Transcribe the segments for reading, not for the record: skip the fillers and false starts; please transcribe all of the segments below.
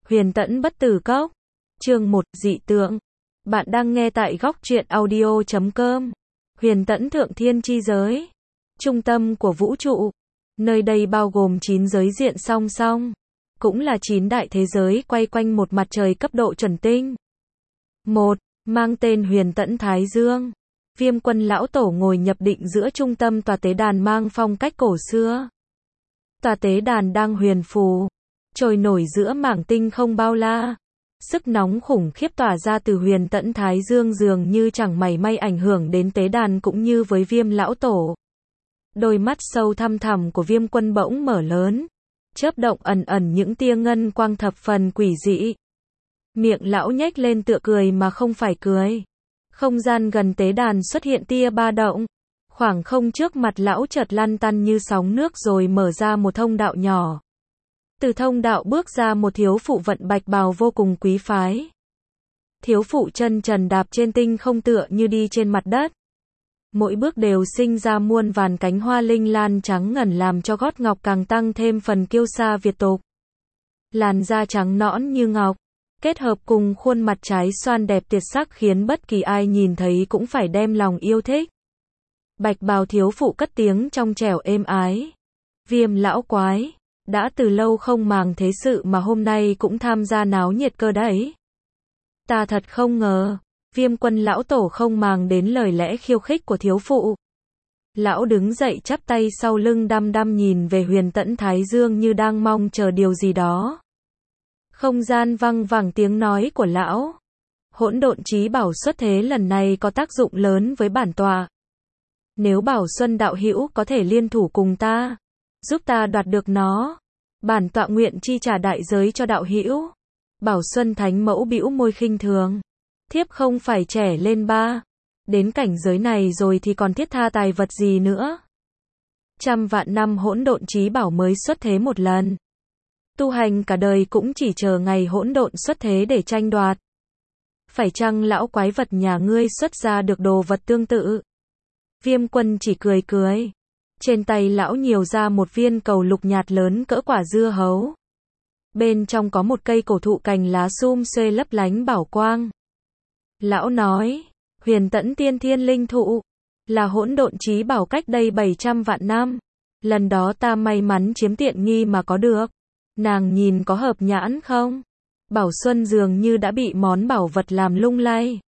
Huyền Tẫn Bất Tử Cốc. Chương 1, dị tượng. Bạn đang nghe tại góc truyện audio.com. Huyền Tẫn Thượng Thiên Chi Giới. Trung tâm của vũ trụ. Nơi đây bao gồm 9 giới diện song song. Cũng là 9 đại thế giới quay quanh một mặt trời cấp độ chuẩn tinh. 1. Mang tên Huyền Tẫn Thái Dương. Viêm Quân Lão Tổ ngồi nhập định giữa trung tâm tòa tế đàn mang phong cách cổ xưa. Tòa tế đàn đang huyền phù, trôi nổi giữa mảng tinh không bao la. Sức nóng khủng khiếp tỏa ra từ Huyền Tẫn Thái Dương dường như chẳng mảy may ảnh hưởng đến tế đàn cũng như với Viêm Lão Tổ. Đôi mắt sâu thăm thẳm của Viêm Quân bỗng mở lớn, chớp động ẩn ẩn những tia ngân quang thập phần quỷ dị. Miệng lão nhếch lên tựa cười mà không phải cười. Không gian gần tế đàn xuất hiện tia ba động. Khoảng không trước mặt lão chợt lăn tăn như sóng nước rồi mở ra một thông đạo nhỏ. Từ thông đạo bước ra một thiếu phụ vận bạch bào vô cùng quý phái. Thiếu phụ chân trần đạp trên tinh không tựa như đi trên mặt đất. Mỗi bước đều sinh ra muôn vàn cánh hoa linh lan trắng ngần làm cho gót ngọc càng tăng thêm phần kiêu sa Việt tục. Làn da trắng nõn như ngọc, kết hợp cùng khuôn mặt trái xoan đẹp tuyệt sắc khiến bất kỳ ai nhìn thấy cũng phải đem lòng yêu thích. Bạch bào thiếu phụ cất tiếng trong trẻo êm ái. Viêm lão quái, đã từ lâu không màng thế sự mà hôm nay cũng tham gia náo nhiệt cơ đấy. Ta thật không ngờ, Viêm Quân Lão Tổ không màng đến lời lẽ khiêu khích của thiếu phụ. Lão đứng dậy chắp tay sau lưng đăm đăm nhìn về Huyền Tẫn Thái Dương như đang mong chờ điều gì đó. Không gian văng vẳng tiếng nói của lão. Hỗn độn chí bảo xuất thế lần này có tác dụng lớn với bản tọa. Nếu Bảo Xuân đạo hữu có thể liên thủ cùng ta, giúp ta đoạt được nó, bản tọa nguyện chi trả đại giới cho đạo hữu. Bảo Xuân Thánh Mẫu bĩu môi khinh thường. Thiếp không phải trẻ lên ba. Đến cảnh giới này rồi thì còn thiết tha tài vật gì nữa. Trăm vạn năm hỗn độn chí bảo mới xuất thế một lần. Tu hành cả đời cũng chỉ chờ ngày hỗn độn xuất thế để tranh đoạt. Phải chăng lão quái vật nhà ngươi xuất ra được đồ vật tương tự? Viêm Quân chỉ cười cười. Trên tay lão nhiều ra một viên cầu lục nhạt lớn cỡ quả dưa hấu. Bên trong có một cây cổ thụ cành lá sum xuê lấp lánh bảo quang. Lão nói, Huyền Tẫn Tiên Thiên Linh Thụ, là hỗn độn chí bảo cách đây 700 vạn năm. Lần đó ta may mắn chiếm tiện nghi mà có được. Nàng nhìn có hợp nhãn không? Bảo Xuân dường như đã bị món bảo vật làm lung lay.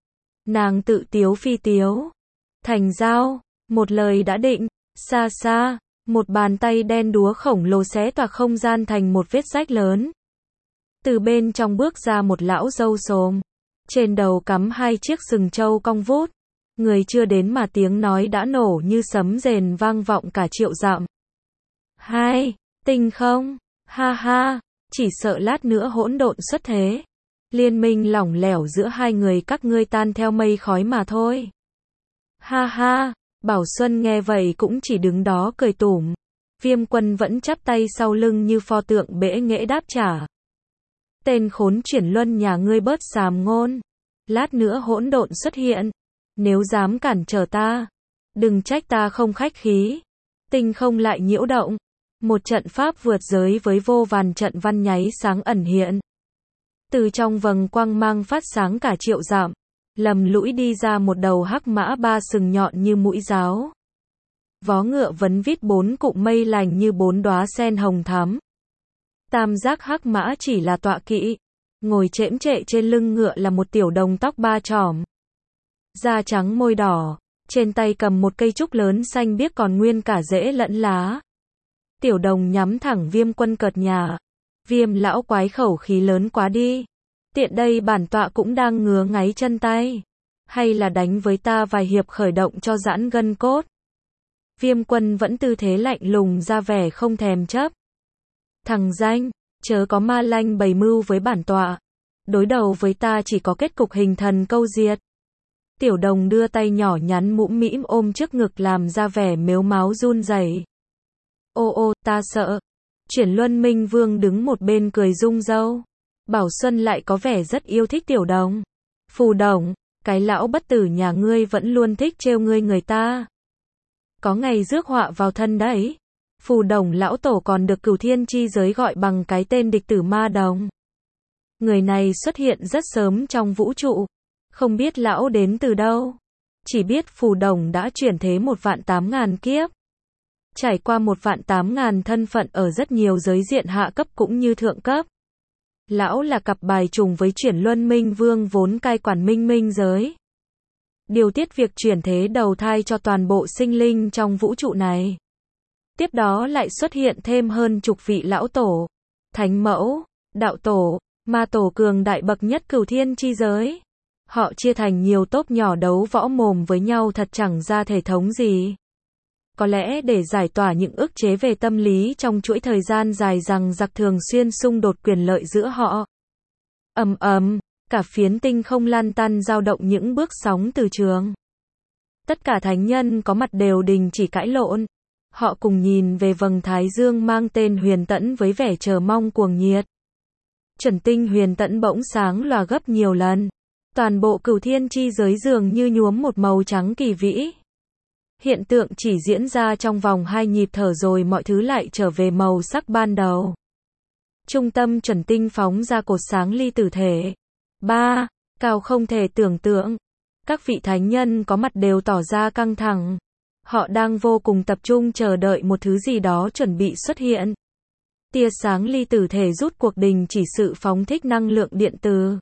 Nàng tự tiếu phi tiếu. Thành giao, một lời đã định. Xa xa, một bàn tay đen đúa khổng lồ xé toạc không gian thành một vết rách lớn. Từ bên trong bước ra một lão râu xồm. Trên đầu cắm 2 chiếc sừng trâu cong vút. Người chưa đến mà tiếng nói đã nổ như sấm rền vang vọng cả triệu dặm. Hai, tinh không, ha ha, chỉ sợ lát nữa hỗn độn xuất thế. Liên minh lỏng lẻo giữa hai người các ngươi tan theo mây khói mà thôi. Ha ha, Bảo Xuân nghe vậy cũng chỉ đứng đó cười tủm. Viêm Quân vẫn chắp tay sau lưng như pho tượng bẽ nghễ đáp trả. Tên khốn chuyển luân nhà ngươi bớt xàm ngôn. Lát nữa hỗn độn xuất hiện. Nếu dám cản trở ta, đừng trách ta không khách khí. Tinh không lại nhiễu động. Một trận pháp vượt giới với vô vàn trận văn nháy sáng ẩn hiện. Từ trong vầng quang mang phát sáng cả triệu dặm. Lầm lũi đi ra một đầu hắc mã 3 sừng nhọn như mũi giáo. Vó ngựa vấn vít 4 cụm mây lành như 4 đóa sen hồng thắm. Tam giác hắc mã chỉ là tọa kỵ. Ngồi chễm trệ trên lưng ngựa là một tiểu đồng tóc 3 chỏm. Da trắng môi đỏ. Trên tay cầm một cây trúc lớn xanh biếc còn nguyên cả rễ lẫn lá. Tiểu đồng nhắm thẳng Viêm Quân cợt nhả. Viêm lão quái khẩu khí lớn quá đi. Tiện đây bản tọa cũng đang ngứa ngáy chân tay. Hay là đánh với ta vài hiệp khởi động cho giãn gân cốt. Viêm Quân vẫn tư thế lạnh lùng ra vẻ không thèm chấp. Thằng danh, chớ có ma lanh bày mưu với bản tọa. Đối đầu với ta chỉ có kết cục hình thần câu diệt. Tiểu đồng đưa tay nhỏ nhắn mũm mĩm ôm trước ngực làm ra vẻ mếu máo run rẩy. Ô ô, ta sợ. Chuyển Luân Minh Vương đứng một bên cười rung râu. Bảo Xuân lại có vẻ rất yêu thích tiểu đồng. Phù đồng, cái lão bất tử nhà ngươi vẫn luôn thích trêu ngươi người ta. Có ngày rước họa vào thân đấy. Phù đồng lão tổ còn được Cửu Thiên Chi Giới gọi bằng cái tên địch tử ma đồng. Người này xuất hiện rất sớm trong vũ trụ. Không biết lão đến từ đâu. Chỉ biết phù đồng đã chuyển thế 1.800.000 kiếp. Trải qua 1.800.000 thân phận ở rất nhiều giới diện hạ cấp cũng như thượng cấp. Lão là cặp bài trùng với chuyển luân minh vương vốn cai quản minh minh giới. Điều tiết việc chuyển thế đầu thai cho toàn bộ sinh linh trong vũ trụ này. Tiếp đó lại xuất hiện thêm hơn chục vị lão tổ, thánh mẫu, đạo tổ, ma tổ cường đại bậc nhất cửu thiên chi giới. Họ chia thành nhiều tốp nhỏ đấu võ mồm với nhau thật chẳng ra thể thống gì. Có lẽ để giải tỏa những ức chế về tâm lý trong chuỗi thời gian dài rằng giặc thường xuyên xung đột quyền lợi giữa họ. Ầm ầm, cả phiến tinh không lan tăn dao động những bước sóng từ trường. Tất cả thánh nhân có mặt đều đình chỉ cãi lộn. Họ cùng nhìn về vầng thái dương mang tên Huyền Tẫn với vẻ chờ mong cuồng nhiệt. Chuẩn tinh Huyền Tẫn bỗng sáng lòa gấp nhiều lần. Toàn bộ cửu thiên chi giới dường như nhuốm một màu trắng kỳ vĩ. Hiện tượng chỉ diễn ra trong vòng 2 nhịp thở rồi mọi thứ lại trở về màu sắc ban đầu. Trung tâm chuẩn tinh phóng ra cột sáng ly tử thể. 3. Cao không thể tưởng tượng. Các vị thánh nhân có mặt đều tỏ ra căng thẳng. Họ đang vô cùng tập trung chờ đợi một thứ gì đó chuẩn bị xuất hiện. Tia sáng ly tử thể rút cuộc đình chỉ sự phóng thích năng lượng điện từ.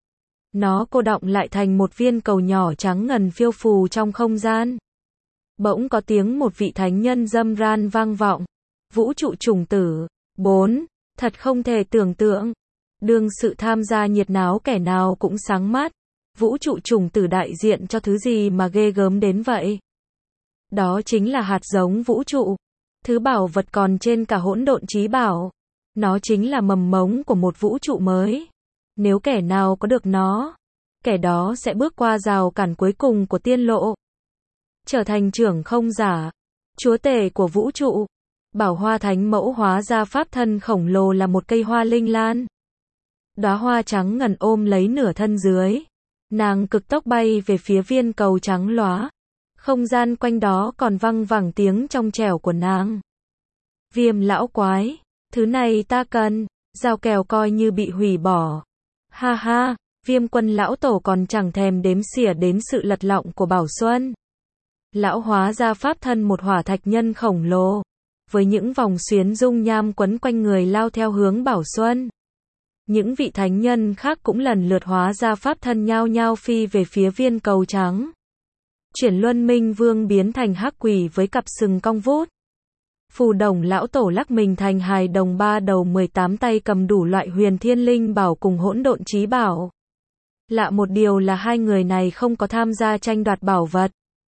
Nó cô đọng lại thành một viên cầu nhỏ trắng ngần phiêu phù trong không gian. Bỗng có tiếng một vị thánh nhân râm ran vang vọng. Vũ trụ trùng tử. 4. Thật không thể tưởng tượng. Đương sự tham gia nhiệt náo kẻ nào cũng sáng mắt. Vũ trụ trùng tử đại diện cho thứ gì mà ghê gớm đến vậy? Đó chính là hạt giống vũ trụ. Thứ bảo vật còn trên cả hỗn độn chí bảo. Nó chính là mầm mống của một vũ trụ mới. Nếu kẻ nào có được nó, kẻ đó sẽ bước qua rào cản cuối cùng của tiên lộ. Trở thành trưởng không giả, chúa tể của vũ trụ. Bảo hoa thánh mẫu hóa ra pháp thân khổng lồ là một cây hoa linh lan. Đóa hoa trắng ngần ôm lấy nửa thân dưới. Nàng cực tốc bay về phía viên cầu trắng lóa. Không gian quanh đó còn văng vẳng tiếng trong trẻo của nàng. Viêm lão quái, thứ này ta cần, giao kèo coi như bị hủy bỏ. Ha ha, Viêm quân lão tổ còn chẳng thèm đếm xỉa đến sự lật lọng của Bảo Xuân. Lão hóa ra pháp thân một hỏa thạch nhân khổng lồ, với những vòng xuyến dung nham quấn quanh người lao theo hướng Bảo Xuân. Những vị thánh nhân khác cũng lần lượt hóa ra pháp thân nhao nhao phi về phía viên cầu trắng. Chuyển luân minh vương biến thành hắc quỷ với cặp sừng cong vút. Phù đồng lão tổ lắc mình thành hài đồng 3 đầu 18 tay cầm đủ loại huyền thiên linh bảo cùng hỗn độn chí bảo. Lạ một điều là hai người này không có tham gia tranh đoạt bảo vật.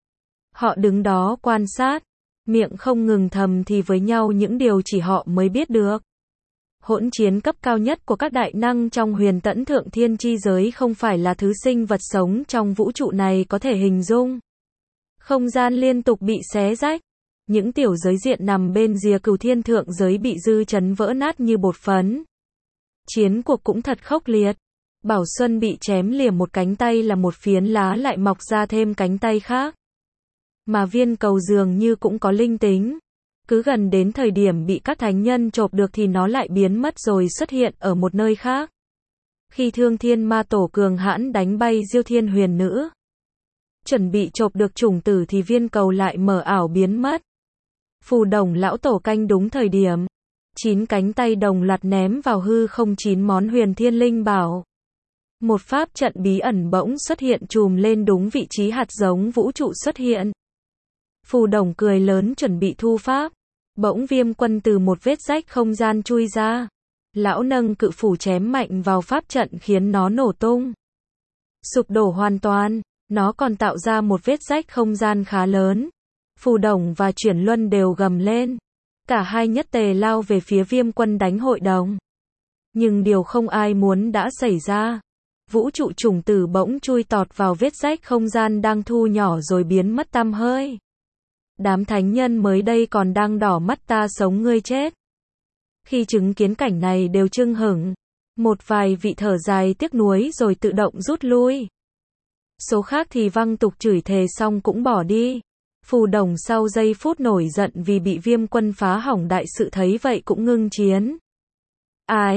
Họ đứng đó quan sát, miệng không ngừng thầm thì với nhau những điều chỉ họ mới biết được. Hỗn chiến cấp cao nhất của các đại năng trong huyền tẫn thượng thiên chi giới không phải là thứ sinh vật sống trong vũ trụ này có thể hình dung. Không gian liên tục bị xé rách. Những tiểu giới diện nằm bên rìa cửu thiên thượng giới bị dư chấn vỡ nát như bột phấn. Chiến cuộc cũng thật khốc liệt. Bảo Xuân bị chém liềm một cánh tay là một phiến lá lại mọc ra thêm cánh tay khác. Mà viên cầu dường như cũng có linh tính. Cứ gần đến thời điểm bị các thánh nhân chộp được thì nó lại biến mất rồi xuất hiện ở một nơi khác. Khi Thương Thiên Ma Tổ cường hãn đánh bay Diêu Thiên Huyền Nữ, chuẩn bị chộp được chủng tử thì viên cầu lại mờ ảo biến mất. Phù đồng lão tổ canh đúng thời điểm. 9 cánh tay đồng loạt ném vào hư không 9 món huyền thiên linh bảo. Một pháp trận bí ẩn bỗng xuất hiện chùm lên đúng vị trí hạt giống vũ trụ xuất hiện. Phù đồng cười lớn chuẩn bị thu pháp. Bỗng Viêm quân từ một vết rách không gian chui ra. Lão nâng cự phủ chém mạnh vào pháp trận khiến nó nổ tung. Sụp đổ hoàn toàn. Nó còn tạo ra một vết rách không gian khá lớn. Phù đồng và Chuyển Luân đều gầm lên. Cả hai nhất tề lao về phía Viêm quân đánh hội đồng. Nhưng điều không ai muốn đã xảy ra. Vũ trụ trùng tử bỗng chui tọt vào vết rách không gian đang thu nhỏ rồi biến mất tăm hơi. Đám thánh nhân mới đây còn đang đỏ mắt ta sống ngươi chết. Khi chứng kiến cảnh này đều chưng hửng. Một vài vị thở dài tiếc nuối rồi tự động rút lui. Số khác thì văng tục chửi thề xong cũng bỏ đi. Phù đồng sau giây phút nổi giận vì bị Viêm quân phá hỏng đại sự thấy vậy cũng ngưng chiến. Ai?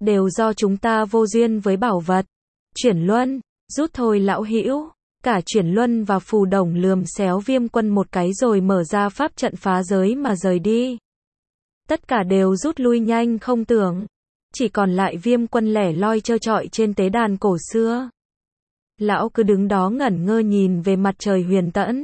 đều do chúng ta vô duyên với bảo vật. Chuyển luân, rút thôi lão hữu. Cả Chuyển luân và Phù Đồng lườm xéo Viêm Quân một cái rồi mở ra pháp trận phá giới mà rời đi. Tất cả đều rút lui nhanh không tưởng. Chỉ còn lại Viêm Quân lẻ loi trơ trọi trên tế đàn cổ xưa. Lão cứ đứng đó ngẩn ngơ nhìn về mặt trời huyền tẫn.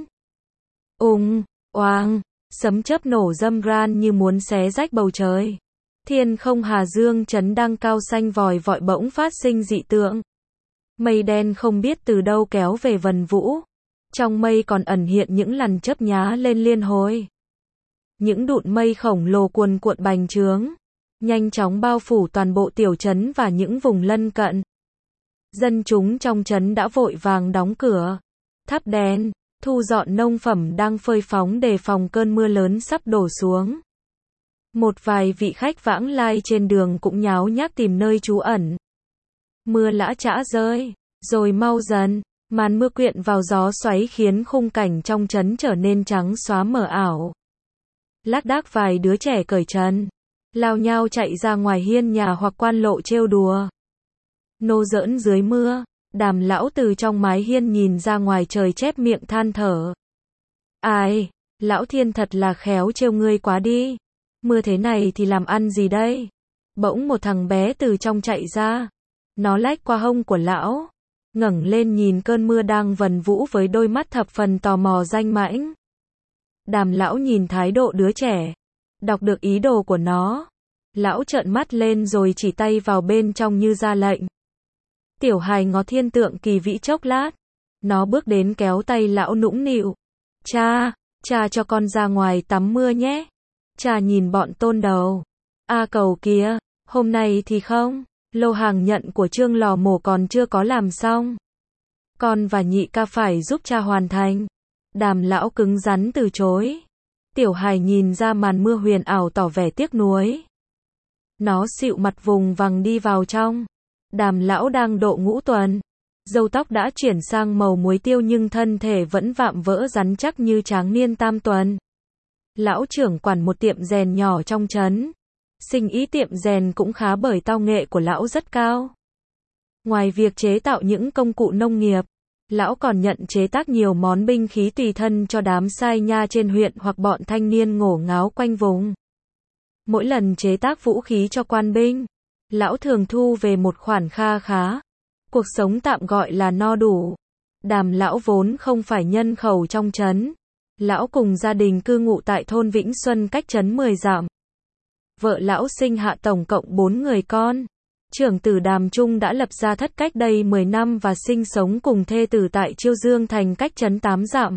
Oang, sấm chớp nổ râm ran như muốn xé rách bầu trời. Thiên không hà dương chấn đang cao xanh vòi vọi bỗng phát sinh dị tượng. Mây đen không biết từ đâu kéo về vần vũ. Trong mây còn ẩn hiện những lằn chớp nhá lên liên hồi. Những đụn mây khổng lồ cuồn cuộn bành trướng, nhanh chóng bao phủ toàn bộ tiểu trấn và những vùng lân cận. Dân chúng trong trấn đã vội vàng đóng cửa, thắp đèn, thu dọn nông phẩm đang phơi phóng đề phòng cơn mưa lớn sắp đổ xuống. Một vài vị khách vãng lai trên đường cũng nháo nhác tìm nơi trú ẩn. Mưa lã chã rơi, rồi mau dần, màn mưa quyện vào gió xoáy khiến khung cảnh trong trấn trở nên trắng xóa mờ ảo. Lác đác vài đứa trẻ cởi trần, lao nhao chạy ra ngoài hiên nhà hoặc quan lộ trêu đùa. Nô giỡn dưới mưa, Đàm lão từ trong mái hiên nhìn ra ngoài trời chép miệng than thở. Ai, lão Thiên thật là khéo trêu ngươi quá đi. Mưa thế này thì làm ăn gì đây? Bỗng một thằng bé từ trong chạy ra. Nó lách qua hông của lão, ngẩng lên nhìn cơn mưa đang vần vũ với đôi mắt thập phần tò mò danh mãnh. Đàm lão nhìn thái độ đứa trẻ, đọc được ý đồ của nó. Lão trợn mắt lên rồi chỉ tay vào bên trong như ra lệnh. Tiểu hài ngó thiên tượng kỳ vĩ chốc lát. Nó bước đến kéo tay lão nũng nịu. Cha cho con ra ngoài tắm mưa nhé. Cha nhìn bọn tôn đầu. Cầu kìa, hôm nay thì không. Lô hàng nhận của Trương Lò Mổ còn chưa có làm xong. Con và nhị ca phải giúp cha hoàn thành. Đàm lão cứng rắn từ chối. Tiểu hài nhìn ra màn mưa huyền ảo tỏ vẻ tiếc nuối. Nó xịu mặt vùng vằng đi vào trong. Đàm lão đang độ ngũ tuần. Râu tóc đã chuyển sang màu muối tiêu nhưng thân thể vẫn vạm vỡ rắn chắc như tráng niên tam tuần. Lão trưởng quản một tiệm rèn nhỏ trong trấn. Sinh ý tiệm rèn cũng khá bởi tao nghệ của lão rất cao. Ngoài việc chế tạo những công cụ nông nghiệp, lão còn nhận chế tác nhiều món binh khí tùy thân cho đám sai nha trên huyện hoặc bọn thanh niên ngổ ngáo quanh vùng. Mỗi lần chế tác vũ khí cho quan binh, lão thường thu về một khoản kha khá. Cuộc sống tạm gọi là no đủ. Đàm lão vốn không phải nhân khẩu trong trấn. Lão cùng gia đình cư ngụ tại thôn Vĩnh Xuân cách trấn 10 dặm. Vợ lão sinh hạ tổng cộng 4 người con. Trưởng tử Đàm Trung đã lập gia thất cách đây 10 năm và sinh sống cùng thê tử tại Chiêu Dương Thành cách trấn 8 dặm.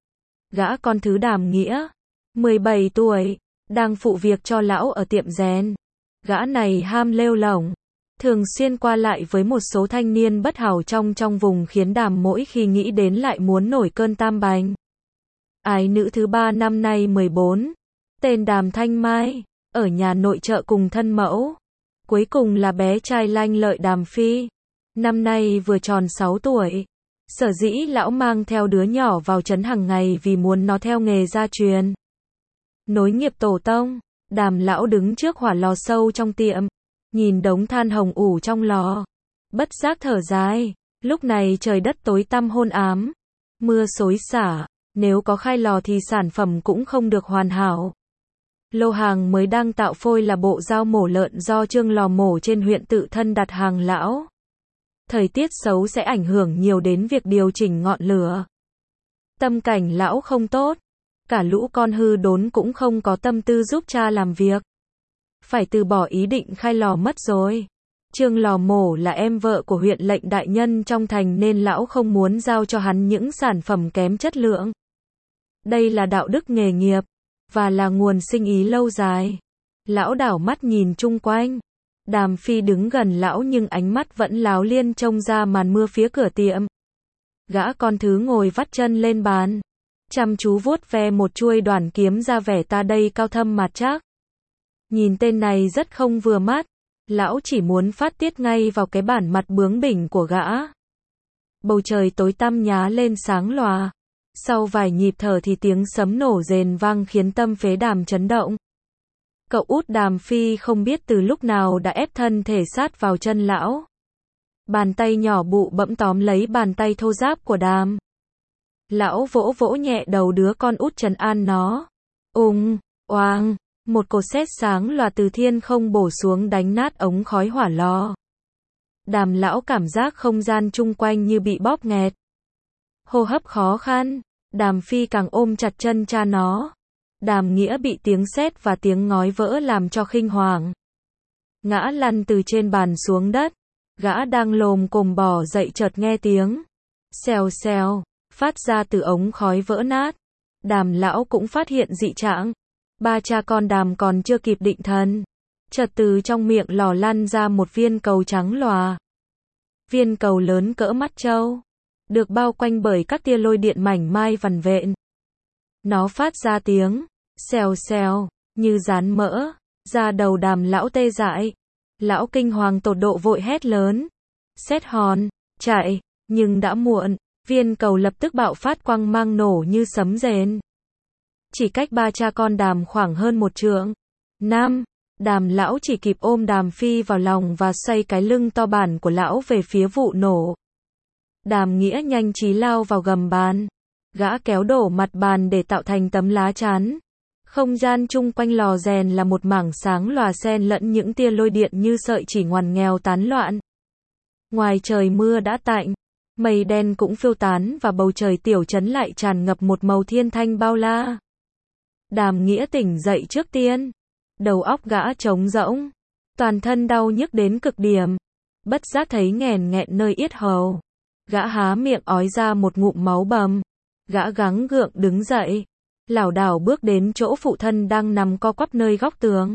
Gã con thứ Đàm Nghĩa, 17 tuổi, đang phụ việc cho lão ở tiệm rèn. Gã này ham lêu lổng, thường xuyên qua lại với một số thanh niên bất hảo trong vùng khiến Đàm mỗi khi nghĩ đến lại muốn nổi cơn tam bành. Ái nữ thứ ba năm nay 14, tên Đàm Thanh Mai, ở nhà nội trợ cùng thân mẫu. Cuối cùng là bé trai lanh lợi Đàm Phi, năm nay vừa tròn 6 tuổi. Sở dĩ lão mang theo đứa nhỏ vào trấn hàng ngày vì muốn nó theo nghề gia truyền. Nối nghiệp tổ tông, Đàm lão đứng trước hỏa lò sâu trong tiệm, nhìn đống than hồng ủ trong lò, bất giác thở dài. Lúc này trời đất tối tăm hôn ám, mưa xối xả, nếu có khai lò thì sản phẩm cũng không được hoàn hảo. Lô hàng mới đang tạo phôi là bộ dao mổ lợn do Trương Lò Mổ trên huyện tự thân đặt hàng lão. Thời tiết xấu sẽ ảnh hưởng nhiều đến việc điều chỉnh ngọn lửa. Tâm cảnh lão không tốt, cả lũ con hư đốn cũng không có tâm tư giúp cha làm việc. Phải từ bỏ ý định khai lò mất rồi. Trương Lò Mổ là em vợ của huyện lệnh đại nhân trong thành nên lão không muốn giao cho hắn những sản phẩm kém chất lượng. Đây là đạo đức nghề nghiệp, và là nguồn sinh ý lâu dài. Lão đảo mắt nhìn chung quanh. Đàm Phi đứng gần lão nhưng ánh mắt vẫn láo liên trông ra màn mưa phía cửa tiệm. Gã con thứ ngồi vắt chân lên bàn, chăm chú vuốt ve một chuôi đoản kiếm ra vẻ ta đây cao thâm mặt chắc. Nhìn tên này rất không vừa mắt. Lão chỉ muốn phát tiết ngay vào cái bản mặt bướng bỉnh của gã. Bầu trời tối tăm nhá lên sáng lòa. Sau vài nhịp thở thì tiếng sấm nổ rền vang khiến tâm phế Đàm chấn động. Cậu út Đàm Phi không biết từ lúc nào đã ép thân thể sát vào chân lão. Bàn tay nhỏ bụ bẫm tóm lấy bàn tay thô ráp của Đàm. Lão vỗ vỗ nhẹ đầu đứa con út trấn an nó. Oang, một cột sét sáng lòa từ thiên không bổ xuống đánh nát ống khói hỏa lò. Đàm lão cảm giác không gian chung quanh như bị bóp nghẹt. Hô hấp khó khăn, Đàm Phi càng ôm chặt chân cha nó. Đàm Nghĩa bị tiếng sét và tiếng ngói vỡ làm cho khinh hoàng. Ngã lăn từ trên bàn xuống đất. Gã đang lồm cồm bò dậy chợt nghe tiếng xèo xèo phát ra từ ống khói vỡ nát. Đàm lão cũng phát hiện dị trạng. Ba cha con Đàm còn chưa kịp định thần, chợt từ trong miệng lò lăn ra một viên cầu trắng lòa. Viên cầu lớn cỡ mắt trâu, được bao quanh bởi các tia lôi điện mảnh mai vằn vện. Nó phát ra tiếng xèo xèo như rán mỡ. Da đầu Đàm lão tê dại. Lão kinh hoàng tột độ vội hét lớn. Sét hòn, chạy, nhưng đã muộn. Viên cầu lập tức bạo phát quang mang nổ như sấm rền. Chỉ cách ba cha con Đàm khoảng hơn một trượng. Đàm lão chỉ kịp ôm Đàm Phi vào lòng và xoay cái lưng to bản của lão về phía vụ nổ. Đàm Nghĩa nhanh trí lao vào gầm bàn. Gã kéo đổ mặt bàn để tạo thành tấm lá chắn. Không gian chung quanh lò rèn là một mảng sáng lòa xen lẫn những tia lôi điện như sợi chỉ ngoằn nghèo tán loạn. Ngoài trời mưa đã tạnh, mây đen cũng phiêu tán và bầu trời tiểu trấn lại tràn ngập một màu thiên thanh bao la. Đàm Nghĩa tỉnh dậy trước tiên. Đầu óc gã trống rỗng. Toàn thân đau nhức đến cực điểm. Bất giác thấy nghèn nghẹn nơi yết hầu. Gã há miệng ói ra một ngụm máu bầm. Gã gắng gượng đứng dậy. Lảo đảo bước đến chỗ phụ thân đang nằm co quắp nơi góc tường.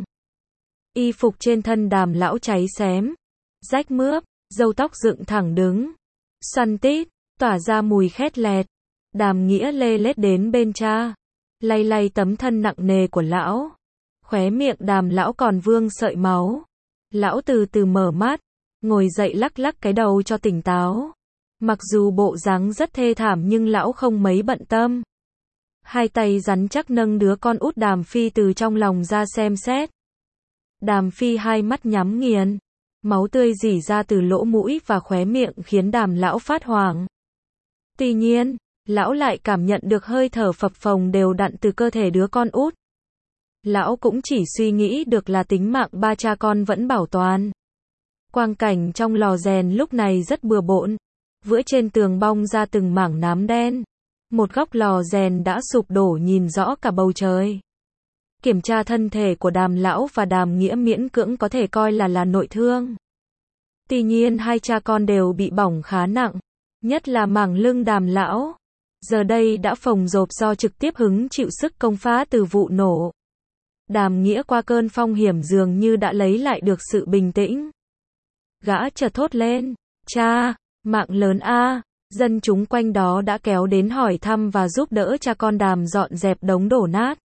Y phục trên thân Đàm lão cháy xém, rách mướp, râu tóc dựng thẳng đứng, xoăn tít, tỏa ra mùi khét lẹt. Đàm Nghĩa lê lết đến bên cha, lay lay tấm thân nặng nề của lão. Khóe miệng Đàm lão còn vương sợi máu. Lão từ từ mở mắt, ngồi dậy lắc lắc cái đầu cho tỉnh táo. Mặc dù bộ dáng rất thê thảm nhưng lão không mấy bận tâm. Hai tay rắn chắc nâng đứa con út Đàm Phi từ trong lòng ra xem xét. Đàm Phi hai mắt nhắm nghiền. Máu tươi rỉ ra từ lỗ mũi và khóe miệng khiến Đàm lão phát hoảng. Tuy nhiên, lão lại cảm nhận được hơi thở phập phồng đều đặn từ cơ thể đứa con út. Lão cũng chỉ suy nghĩ được là tính mạng ba cha con vẫn bảo toàn. Quang cảnh trong lò rèn lúc này rất bừa bộn. Vữa trên tường bong ra từng mảng nám đen. Một góc lò rèn đã sụp đổ nhìn rõ cả bầu trời. Kiểm tra thân thể của Đàm lão và Đàm Nghĩa miễn cưỡng có thể coi là nội thương. Tuy nhiên hai cha con đều bị bỏng khá nặng, nhất là mảng lưng Đàm lão. Giờ đây đã phồng rộp do trực tiếp hứng chịu sức công phá từ vụ nổ. Đàm Nghĩa qua cơn phong hiểm dường như đã lấy lại được sự bình tĩnh. Gã chợt thốt lên, cha, mạng lớn a. Dân chúng quanh đó đã kéo đến hỏi thăm và giúp đỡ cha con Đàm dọn dẹp đống đổ nát.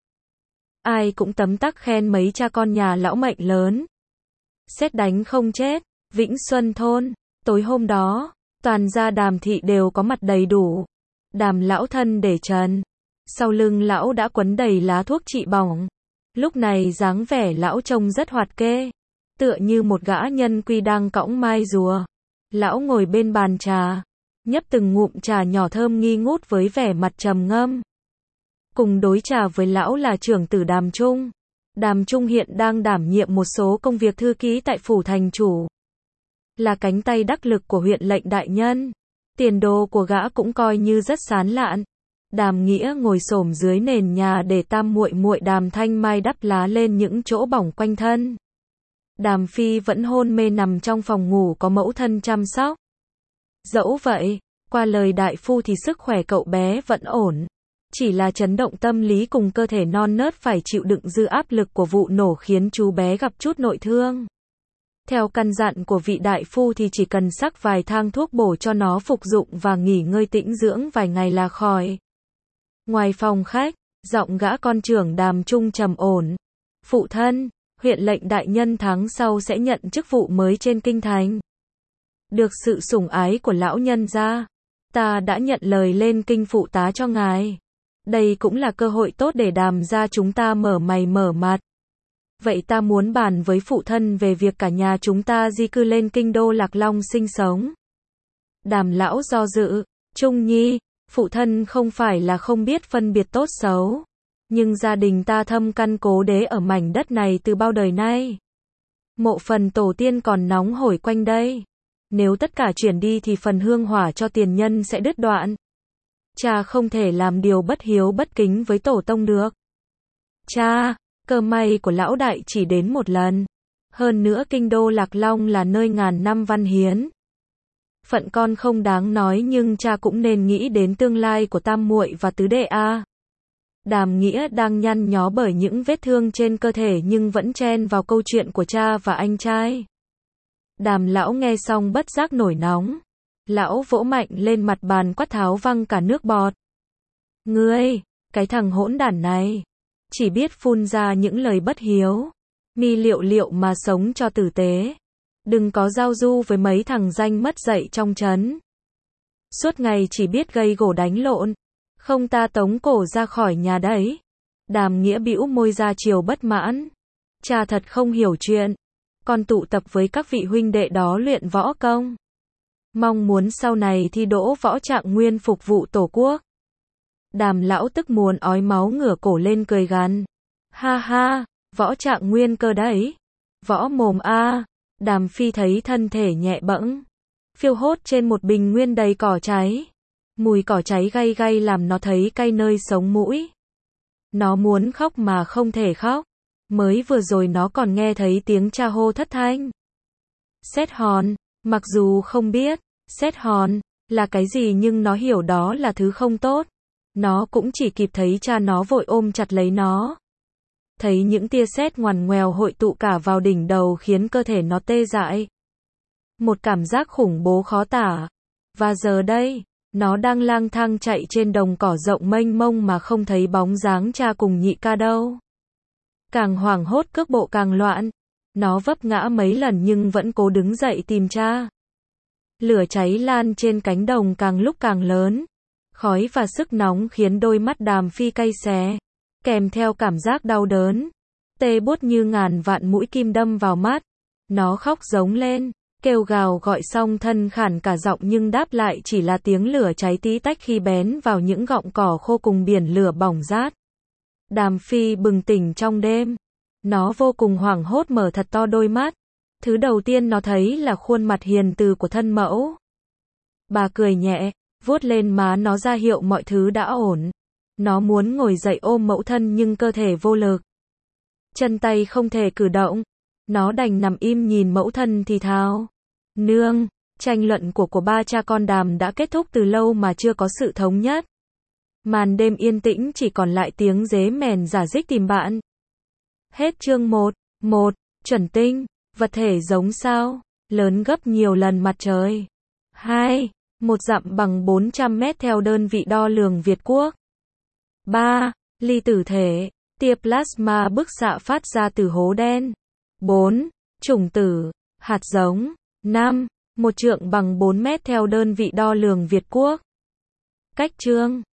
Ai cũng tấm tắc khen mấy cha con nhà lão mệnh lớn. Sét đánh không chết, Vĩnh Xuân thôn. Tối hôm đó, toàn gia Đàm thị đều có mặt đầy đủ. Đàm lão thân để trần. Sau lưng lão đã quấn đầy lá thuốc trị bỏng. Lúc này dáng vẻ lão trông rất hoạt kê. Tựa như một gã nhân quy đang cõng mai rùa. Lão ngồi bên bàn trà. Nhấp từng ngụm trà nhỏ thơm nghi ngút với vẻ mặt trầm ngâm. Cùng đối trà với lão là trưởng tử Đàm Trung. Đàm Trung hiện đang đảm nhiệm một số công việc thư ký tại phủ thành chủ. Là cánh tay đắc lực của huyện lệnh đại nhân. Tiền đồ của gã cũng coi như rất sán lạn. Đàm Nghĩa ngồi xổm dưới nền nhà để tam muội muội Đàm Thanh Mai đắp lá lên những chỗ bỏng quanh thân. Đàm Phi vẫn hôn mê nằm trong phòng ngủ có mẫu thân chăm sóc. Dẫu vậy, qua lời đại phu thì sức khỏe cậu bé vẫn ổn. Chỉ là chấn động tâm lý cùng cơ thể non nớt phải chịu đựng dư áp lực của vụ nổ khiến chú bé gặp chút nội thương. Theo căn dặn của vị đại phu thì chỉ cần sắc vài thang thuốc bổ cho nó phục dụng và nghỉ ngơi tĩnh dưỡng vài ngày là khỏi. Ngoài phòng khách, giọng gã con trưởng Đàm Trung trầm ổn. Phụ thân, huyện lệnh đại nhân tháng sau sẽ nhận chức vụ mới trên kinh thành. Được sự sủng ái của lão nhân gia, ta đã nhận lời lên kinh phụ tá cho ngài. Đây cũng là cơ hội tốt để Đàm gia chúng ta mở mày mở mặt. Vậy ta muốn bàn với phụ thân về việc cả nhà chúng ta di cư lên kinh đô Lạc Long sinh sống. Đàm lão do dự, Trung Nhi, phụ thân không phải là không biết phân biệt tốt xấu. Nhưng gia đình ta thâm căn cố đế ở mảnh đất này từ bao đời nay. Mộ phần tổ tiên còn nóng hổi quanh đây. Nếu tất cả chuyển đi thì phần hương hỏa cho tiền nhân sẽ đứt đoạn. Cha không thể làm điều bất hiếu bất kính với tổ tông được. Cha, cơ may của lão đại chỉ đến một lần. Hơn nữa kinh đô Lạc Long là nơi ngàn năm văn hiến. Phận con không đáng nói nhưng cha cũng nên nghĩ đến tương lai của tam muội và tứ đệ a. Đàm Nghĩa đang nhăn nhó bởi những vết thương trên cơ thể nhưng vẫn chen vào câu chuyện của cha và anh trai. Đàm lão nghe xong bất giác nổi nóng. Lão vỗ mạnh lên mặt bàn quát tháo văng cả nước bọt. Ngươi, cái thằng hỗn đản này, chỉ biết phun ra những lời bất hiếu. Mi liệu liệu mà sống cho tử tế. Đừng có giao du với mấy thằng danh mất dạy trong trấn. Suốt ngày chỉ biết gây gổ đánh lộn. Không ta tống cổ ra khỏi nhà đấy. Đàm Nghĩa bĩu môi ra chiều bất mãn. Cha thật không hiểu chuyện. Con tụ tập với các vị huynh đệ đó luyện võ công. Mong muốn sau này thi đỗ võ trạng nguyên phục vụ tổ quốc. Đàm lão tức muốn ói máu ngửa cổ lên cười gằn. Ha ha, võ trạng nguyên cơ đấy. Võ mồm a. Đàm Phi thấy thân thể nhẹ bẫng. Phiêu hốt trên một bình nguyên đầy cỏ cháy. Mùi cỏ cháy gay gay làm nó thấy cay nơi sống mũi. Nó muốn khóc mà không thể khóc. Mới vừa rồi nó còn nghe thấy tiếng cha hô thất thanh. Xét hòn, mặc dù không biết, xét hòn là cái gì nhưng nó hiểu đó là thứ không tốt. Nó cũng chỉ kịp thấy cha nó vội ôm chặt lấy nó. Thấy những tia sét ngoằn ngoèo hội tụ cả vào đỉnh đầu khiến cơ thể nó tê dại. Một cảm giác khủng bố khó tả. Và giờ đây, nó đang lang thang chạy trên đồng cỏ rộng mênh mông mà không thấy bóng dáng cha cùng nhị ca đâu. Càng hoảng hốt cước bộ càng loạn. Nó vấp ngã mấy lần nhưng vẫn cố đứng dậy tìm cha. Lửa cháy lan trên cánh đồng càng lúc càng lớn. Khói và sức nóng khiến đôi mắt Đàm Phi cay xé. Kèm theo cảm giác đau đớn. Tê buốt như ngàn vạn mũi kim đâm vào mắt. Nó khóc giống lên. Kêu gào gọi xong thân khản cả giọng nhưng đáp lại chỉ là tiếng lửa cháy tí tách khi bén vào những gọng cỏ khô cùng biển lửa bỏng rát. Đàm Phi bừng tỉnh trong đêm. Nó vô cùng hoảng hốt mở thật to đôi mắt. Thứ đầu tiên nó thấy là khuôn mặt hiền từ của thân mẫu. Bà cười nhẹ, vuốt lên má nó ra hiệu mọi thứ đã ổn. Nó muốn ngồi dậy ôm mẫu thân nhưng cơ thể vô lực. Chân tay không thể cử động. Nó đành nằm im nhìn mẫu thân thì thào. Nương, tranh luận của ba cha con Đàm đã kết thúc từ lâu mà chưa có sự thống nhất. Màn đêm yên tĩnh chỉ còn lại tiếng dế mèn rả rích tìm bạn. Hết chương 1. 1. Chuẩn tinh, vật thể giống sao, lớn gấp nhiều lần mặt trời. 2. Một dặm bằng 400 mét theo đơn vị đo lường Việt Quốc. 3. Ly tử thể, tia plasma bức xạ phát ra từ hố đen. 4. Chủng tử, hạt giống. 5. Một trượng bằng 4 mét theo đơn vị đo lường Việt Quốc. Cách chương